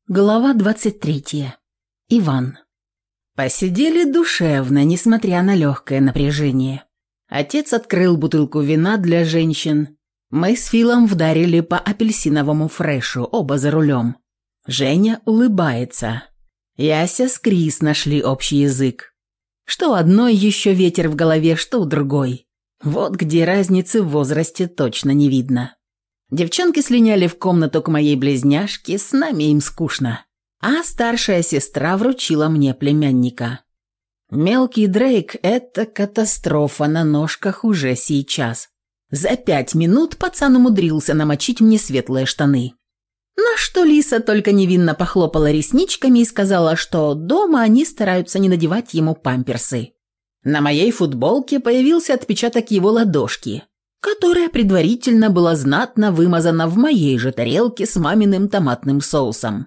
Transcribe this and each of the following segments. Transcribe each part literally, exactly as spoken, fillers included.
Глава двадцать третья. Иван. Посидели душевно, несмотря на легкое напряжение. Отец открыл бутылку вина для женщин. Мы с Филом вдарили по апельсиновому фрешу, оба за рулем. Женя улыбается. Яся с Крис нашли общий язык. Что одной еще ветер в голове, что у другой. Вот где разницы в возрасте точно не видно. Девчонки слиняли в комнату к моей близняшке, с нами им скучно. А старшая сестра вручила мне племянника. Мелкий Дрейк – это катастрофа на ножках уже сейчас. За пять минут пацан умудрился намочить мне светлые штаны. На что Лиса только невинно похлопала ресничками и сказала, что дома они стараются не надевать ему памперсы. На моей футболке появился отпечаток его ладошки, которая предварительно была знатно вымазана в моей же тарелке с маминым томатным соусом.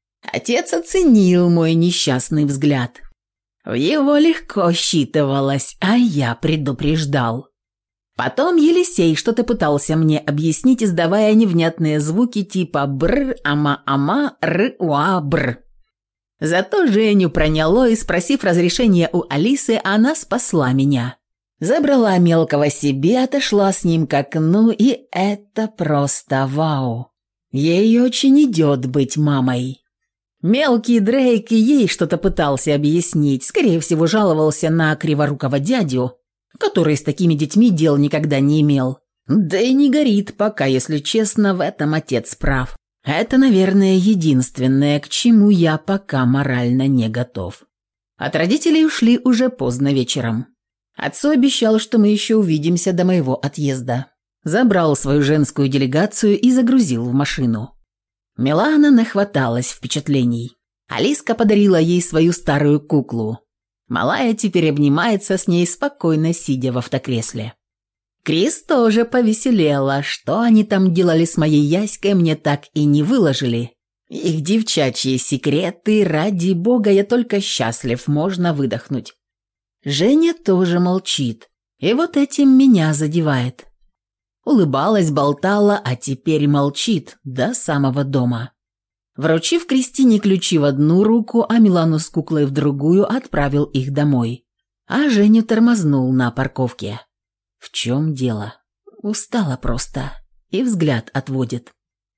Отец оценил мой несчастный взгляд. В его легко считывалось, а я предупреждал. Потом Елисей что-то пытался мне объяснить, издавая невнятные звуки типа «бр», «ама-ама», «р-уа-бр». Зато Женю проняло, и, спросив разрешения у Алисы, она спасла меня. Забрала мелкого себе, отошла с ним к окну, и это просто вау. Ей очень идет быть мамой. Мелкий Дрейк ей что-то пытался объяснить, скорее всего жаловался на криворукого дядю, который с такими детьми дел никогда не имел. Да и не горит пока, если честно, в этом отец прав. Это, наверное, единственное, к чему я пока морально не готов. От родителей ушли уже поздно вечером. Отцу обещал, что мы еще увидимся до моего отъезда. Забрал свою женскую делегацию и загрузил в машину. Милана нахваталась впечатлений. Алиска подарила ей свою старую куклу. Малая теперь обнимается с ней, спокойно сидя в автокресле. Крис тоже повеселела. Что они там делали с моей Яськой, мне так и не выложили. Их девчачьи секреты, ради бога, я только счастлив, можно выдохнуть. Женя тоже молчит, и вот этим меня задевает. Улыбалась, болтала, а теперь молчит до самого дома. Вручив Кристине ключи в одну руку, а Милану с куклой в другую, отправил их домой. А Женю тормознул на парковке. В чем дело? Устала просто. И взгляд отводит.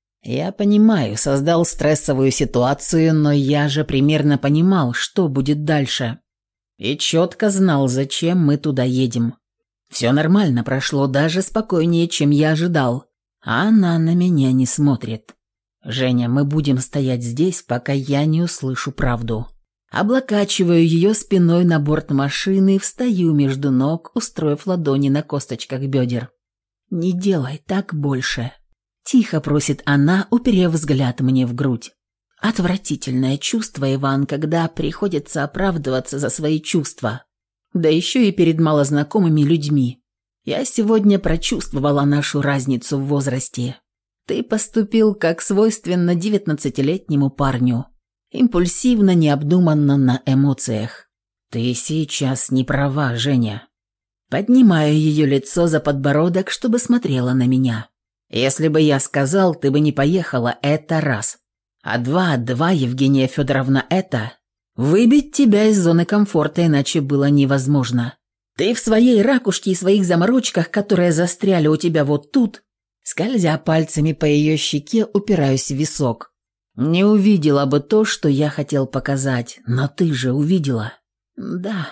Я понимаю, создал стрессовую ситуацию, но я же примерно понимал, что будет дальше. И четко знал, зачем мы туда едем. Все нормально прошло, даже спокойнее, чем я ожидал. А она на меня не смотрит. «Женя, мы будем стоять здесь, пока я не услышу правду». Облокачиваю ее спиной на борт машины, встаю между ног, устроив ладони на косточках бедер. «Не делай так больше», – тихо просит она, уперев взгляд мне в грудь. Отвратительное чувство, Иван, когда приходится оправдываться за свои чувства. Да еще и перед малознакомыми людьми. Я сегодня прочувствовала нашу разницу в возрасте. Ты поступил, как свойственно девятнадцатилетнему парню. Импульсивно, необдуманно, на эмоциях. Ты сейчас не права, Женя. Поднимаю ее лицо за подбородок, чтобы смотрела на меня. Если бы я сказал, ты бы не поехала, это раз. А два, два, Евгения Федоровна, это... Выбить тебя из зоны комфорта иначе было невозможно. Ты в своей ракушке и своих заморочках, которые застряли у тебя вот тут, скользя пальцами по ее щеке, упираюсь в висок. Не увидела бы то, что я хотел показать, но ты же увидела. Да.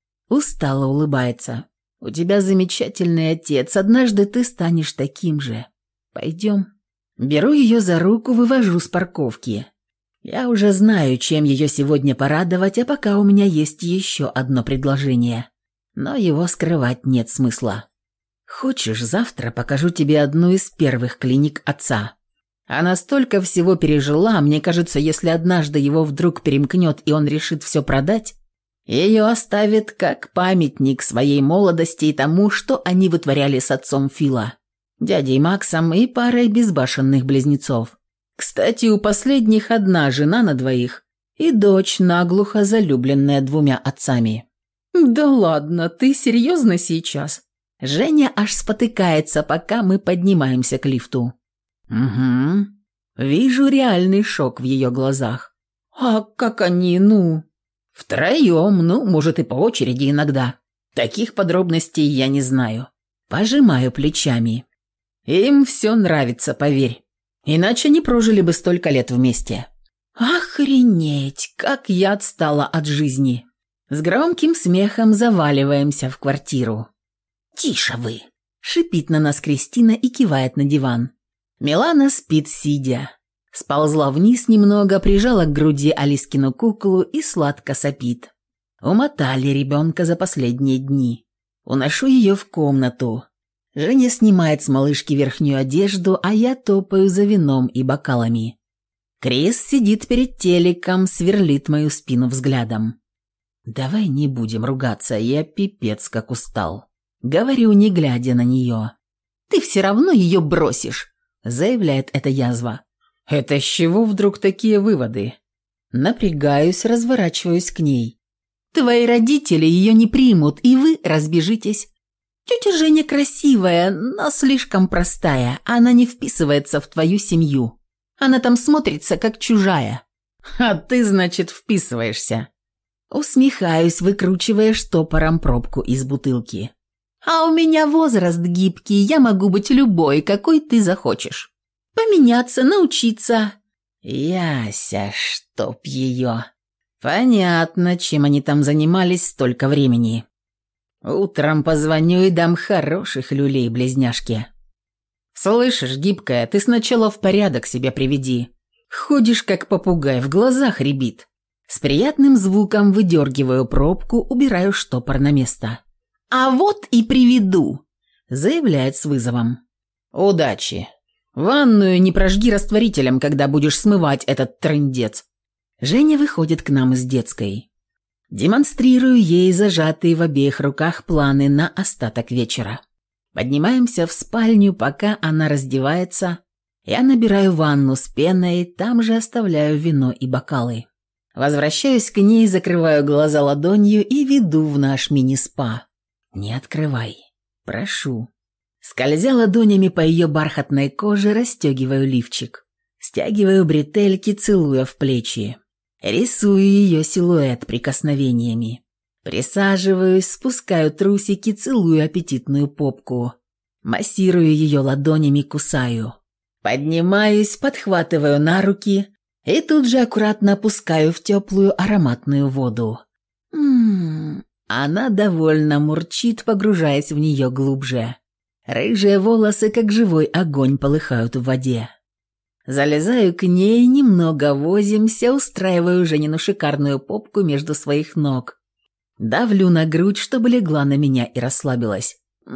Устало улыбается. У тебя замечательный отец, однажды ты станешь таким же. Пойдем. Беру ее за руку, вывожу с парковки. Я уже знаю, чем ее сегодня порадовать, а пока у меня есть еще одно предложение. Но его скрывать нет смысла. Хочешь, завтра покажу тебе одну из первых клиник отца. Она столько всего пережила, мне кажется, если однажды его вдруг перемкнет и он решит все продать, ее оставит как памятник своей молодости и тому, что они вытворяли с отцом Фила, дядей Максом и парой безбашенных близнецов. Кстати, у последних одна жена на двоих и дочь, наглухо залюбленная двумя отцами. «Да ладно, ты серьезно сейчас?» Женя аж спотыкается, пока мы поднимаемся к лифту. «Угу. Вижу реальный шок в ее глазах. «А как они, ну?» «Втроем, ну, может, и по очереди иногда. Таких подробностей я не знаю». Пожимаю плечами. Им все нравится, поверь. Иначе не прожили бы столько лет вместе. Охренеть, как я отстала от жизни. С громким смехом заваливаемся в квартиру. «Тише вы!» – шипит на нас Кристина и кивает на диван. Милана спит сидя. Сползла вниз немного, прижала к груди Алискину куклу и сладко сопит. Умотали ребенка за последние дни. Уношу ее в комнату. Женя снимает с малышки верхнюю одежду, а я топаю за вином и бокалами. Крис сидит перед телеком, сверлит мою спину взглядом. «Давай не будем ругаться, я пипец как устал». Говорю, не глядя на нее. «Ты все равно ее бросишь», – заявляет эта язва. «Это с чего вдруг такие выводы?» Напрягаюсь, разворачиваюсь к ней. «Твои родители ее не примут, и вы разбежитесь. Тетя Женя красивая, но слишком простая. Она не вписывается в твою семью. Она там смотрится, как чужая». «А ты, значит, вписываешься?» Усмехаюсь, выкручивая штопором пробку из бутылки. «А у меня возраст гибкий, я могу быть любой, какой ты захочешь. Поменяться, научиться». «Яся, чтоб ее...» «Понятно, чем они там занимались столько времени. Утром позвоню и дам хороших люлей близняшке». «Слышишь, гибкая, ты сначала в порядок себя приведи. Ходишь, как попугай, в глазах рябит». С приятным звуком выдергиваю пробку, убираю штопор на место. «А вот и приведу», – заявляет с вызовом. «Удачи. Ванную не прожги растворителем, когда будешь смывать этот трындец». Женя выходит к нам из детской. Демонстрирую ей зажатые в обеих руках планы на остаток вечера. Поднимаемся в спальню, пока она раздевается. Я набираю ванну с пеной, там же оставляю вино и бокалы. Возвращаюсь к ней, закрываю глаза ладонью и веду в наш мини-спа. «Не открывай. Прошу». Скользя ладонями по ее бархатной коже, расстегиваю лифчик. Стягиваю бретельки, целуя в плечи. Рисую ее силуэт прикосновениями. Присаживаюсь, спускаю трусики, целую аппетитную попку. Массирую ее ладонями, кусаю. Поднимаюсь, подхватываю на руки и тут же аккуратно опускаю в теплую ароматную воду. Ммм, она довольно мурчит, погружаясь в нее глубже. Рыжие волосы, как живой огонь, полыхают в воде. Залезаю к ней, немного возимся, устраиваю Женину шикарную попку между своих ног. Давлю на грудь, чтобы легла на меня и расслабилась.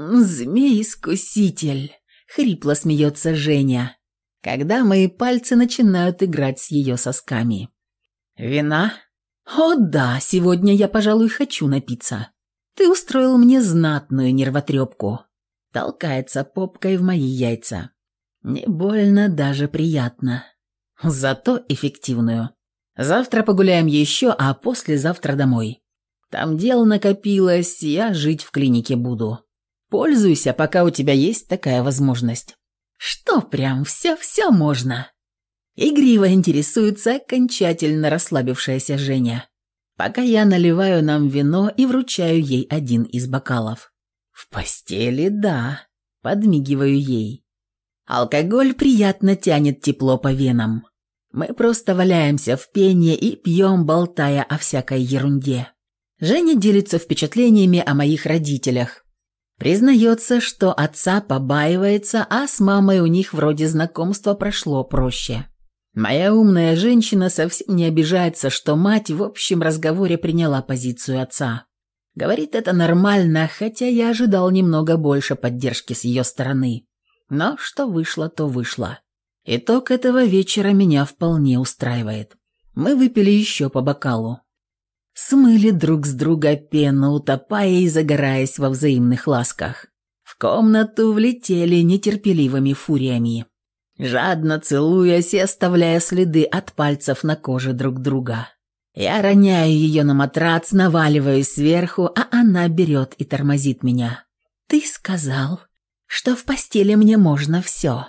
«Змей-искуситель!» — хрипло смеется Женя, когда мои пальцы начинают играть с ее сосками. «Вина?» «О да, сегодня я, пожалуй, хочу напиться. Ты устроил мне знатную нервотрепку». Толкается попкой в мои яйца. Не больно, даже приятно. Зато эффективную. Завтра погуляем еще, а послезавтра домой. Там дел накопилось, я жить в клинике буду. Пользуйся, пока у тебя есть такая возможность. Что прям все-все можно. Игриво интересуется окончательно расслабившаяся Женя. Пока я наливаю нам вино и вручаю ей один из бокалов. В постели, да. Подмигиваю ей. Алкоголь приятно тянет тепло по венам. Мы просто валяемся в пене и пьем, болтая о всякой ерунде. Женя делится впечатлениями о моих родителях. Признается, что отца побаивается, а с мамой у них вроде знакомство прошло проще. Моя умная женщина совсем не обижается, что мать в общем разговоре приняла позицию отца. Говорит, это нормально, хотя я ожидал немного больше поддержки с ее стороны. Но что вышло, то вышло. Итог этого вечера меня вполне устраивает. Мы выпили еще по бокалу. Смыли друг с друга пену, утопая и загораясь во взаимных ласках. В комнату влетели нетерпеливыми фуриями, жадно целуясь и оставляя следы от пальцев на коже друг друга. Я роняю ее на матрац, наваливаюсь сверху, а она берет и тормозит меня. «Ты сказал, что в постели мне можно все».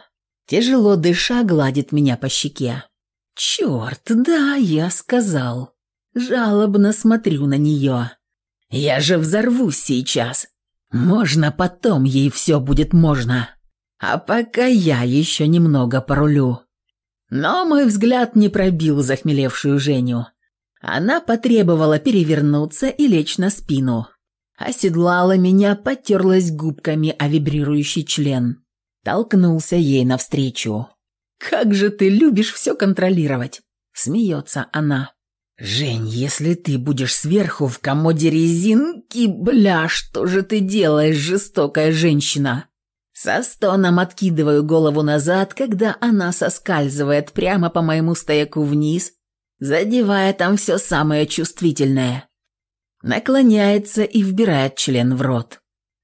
Тяжело дыша, гладит меня по щеке. «Черт, да, я сказал». Жалобно смотрю на нее. «Я же взорвусь сейчас. Можно потом, ей все будет можно. А пока я еще немного порулю». Но мой взгляд не пробил захмелевшую Женю. Она потребовала перевернуться и лечь на спину. Оседлала меня, потерлась губками о вибрирующий член. Толкнулся ей навстречу. «Как же ты любишь все контролировать!» Смеется она. «Жень, если ты будешь сверху в комоде резинки, бля, что же ты делаешь, жестокая женщина?» Со стоном откидываю голову назад, когда она соскальзывает прямо по моему стояку вниз, задевая там все самое чувствительное. Наклоняется и вбирает член в рот.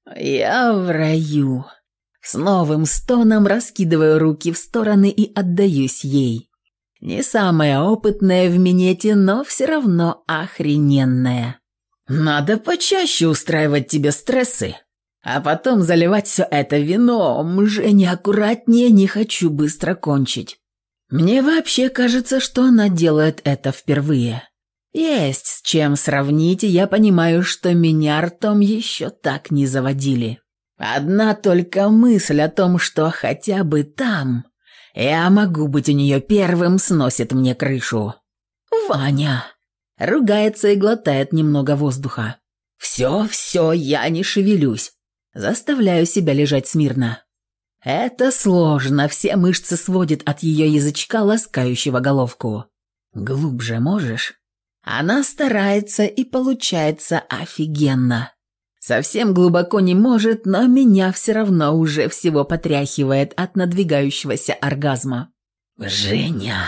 Я в раю. С новым стоном раскидываю руки в стороны и отдаюсь ей. Не самая опытная в минете, но все равно охрененная. Надо почаще устраивать тебе стрессы, а потом заливать все это вином. Женя, аккуратнее, не хочу быстро кончить. Мне вообще кажется, что она делает это впервые. Есть с чем сравнить, и я понимаю, что меня ртом еще так не заводили. Одна только мысль о том, что хотя бы там я могу быть у нее первым, сносит мне крышу. «Ваня!» Ругается и глотает немного воздуха. «Все, все, я не шевелюсь. Заставляю себя лежать смирно. Это сложно, все мышцы сводит от ее язычка, ласкающего головку. Глубже можешь?» Она старается, и получается офигенно. Совсем глубоко не может, но меня все равно уже всего потряхивает от надвигающегося оргазма. «Женя!»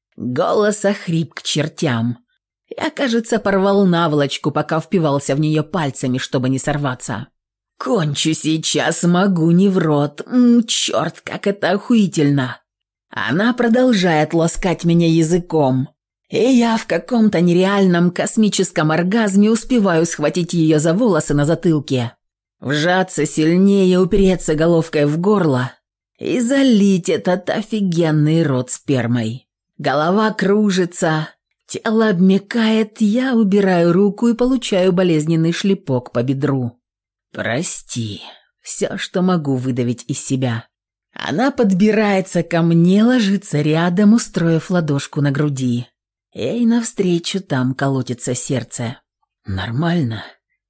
Голос охрип к чертям. Я, кажется, порвал наволочку, пока впивался в нее пальцами, чтобы не сорваться. «Кончу сейчас, могу не в рот. М, черт, как это охуительно!» Она продолжает ласкать меня языком. И я в каком-то нереальном космическом оргазме успеваю схватить ее за волосы на затылке, вжаться сильнее, упереться головкой в горло и залить этот офигенный рот спермой. Голова кружится, тело обмякает, я убираю руку и получаю болезненный шлепок по бедру. «Прости», все, что могу выдавить из себя. Она подбирается ко мне, ложится рядом, устроив ладошку на груди. Ей навстречу там колотится сердце. «Нормально?»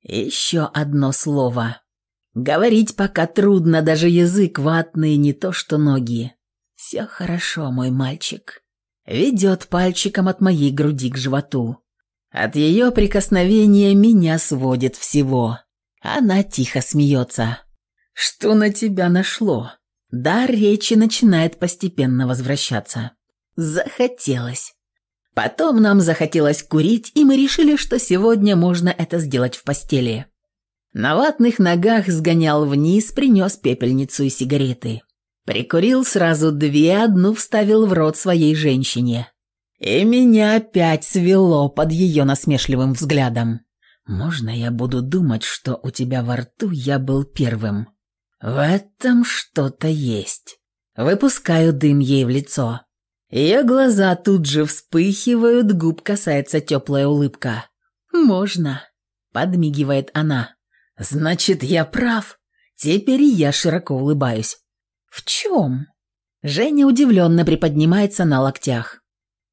Еще одно слово. Говорить пока трудно, даже язык ватный, не то что ноги. «Все хорошо, мой мальчик». Ведет пальчиком от моей груди к животу. От ее прикосновения меня сводит всего. Она тихо смеется. «Что на тебя нашло?» Дар речи начинает постепенно возвращаться. Захотелось. Потом нам захотелось курить, и мы решили, что сегодня можно это сделать в постели. На ватных ногах сгонял вниз, принес пепельницу и сигареты. Прикурил сразу две, одну вставил в рот своей женщине. И меня опять свело под ее насмешливым взглядом. «Можно я буду думать, что у тебя во рту я был первым?» В этом что-то есть. Выпускаю дым ей в лицо. Ее глаза тут же вспыхивают, губ касается теплая улыбка. «Можно», — подмигивает она. «Значит, я прав. Теперь я широко улыбаюсь». «В чем?» Женя удивленно приподнимается на локтях.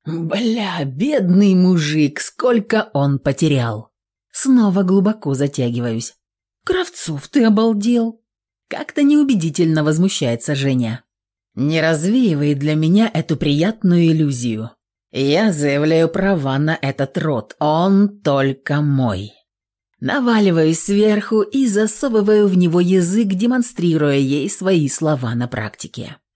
«Бля, бедный мужик, сколько он потерял». Снова глубоко затягиваюсь. «Кравцов, ты обалдел?» Как-то неубедительно возмущается Женя. Не развеивай для меня эту приятную иллюзию. Я заявляю права на этот род, он только мой. Наваливаюсь сверху и засовываю в него язык, демонстрируя ей свои слова на практике.